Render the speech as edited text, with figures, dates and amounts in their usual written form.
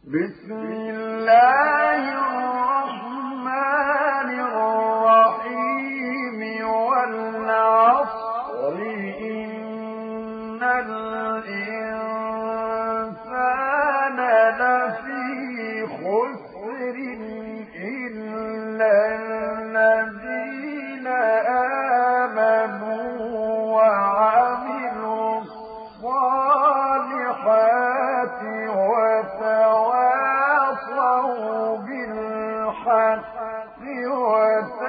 بسم الله الرحمن الرحيم والعصر إن الإنسان لفي خسر إلا الذين آمنوا وعملوا الصالحات وتواصوا بالحق وتواصوا